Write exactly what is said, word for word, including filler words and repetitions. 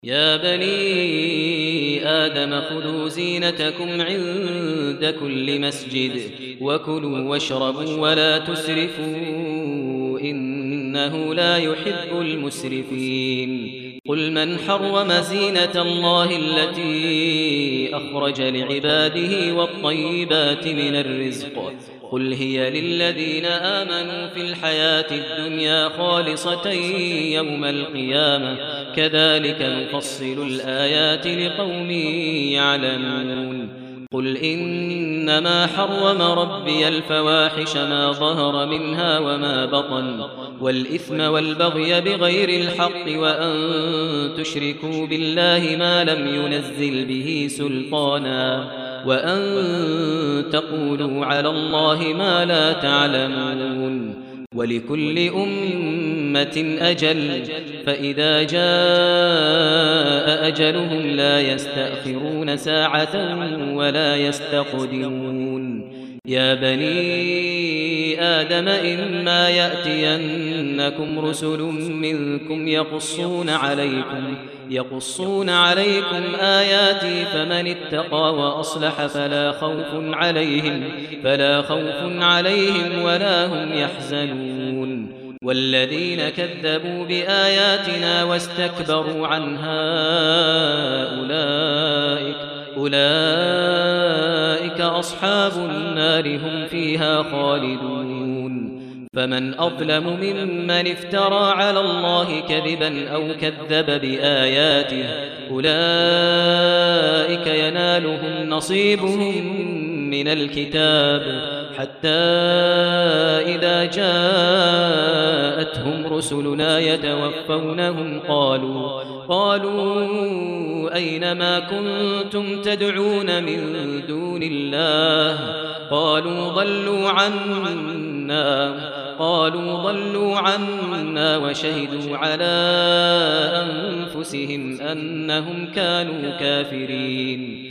يا بني آدم خذوا زينتكم عند كل مسجد وكلوا واشربوا ولا تسرفوا إنه لا يحب المسرفين قل من حرم زينة الله التي أخرج لعباده والطيبات من الرزق قل هي للذين آمنوا في الحياة الدنيا خالصة يوم القيامة كذلك نفصل الآيات لقوم يعلمون قل إنما حرم ربي الفواحش ما ظهر منها وما بطن والإثم والبغي بغير الحق وأن تشركوا بالله ما لم ينزل به سلطانا وأن تقولوا على الله ما لا تعلمون ولكل أمة أجل فإذا جاء أجلهم لا يستأخرون ساعة ولا يستقدمون يا بني آدم إما يأتينكم رسل منكم يقصون عليكم يقصون عليكم آياتي فمن اتقى وأصلح فلا خوف عليهم فلا خوف عليهم ولا هم يحزنون والذين كذبوا بآياتنا واستكبروا عنها أولئك أولئك أصحاب النار هم فيها خالدون فمن أظلم ممن افترى على الله كذبا أو كذب بآياته أولئك ينالهم نصيبهم من الكتاب حتى إذا جاءتهم رسلنا يتوفونهم قالوا قالوا أين ما كنتم تدعون من دون الله قالوا ضلوا عنا قالوا ضلوا عنا وشهدوا على أنفسهم أنهم كانوا كافرين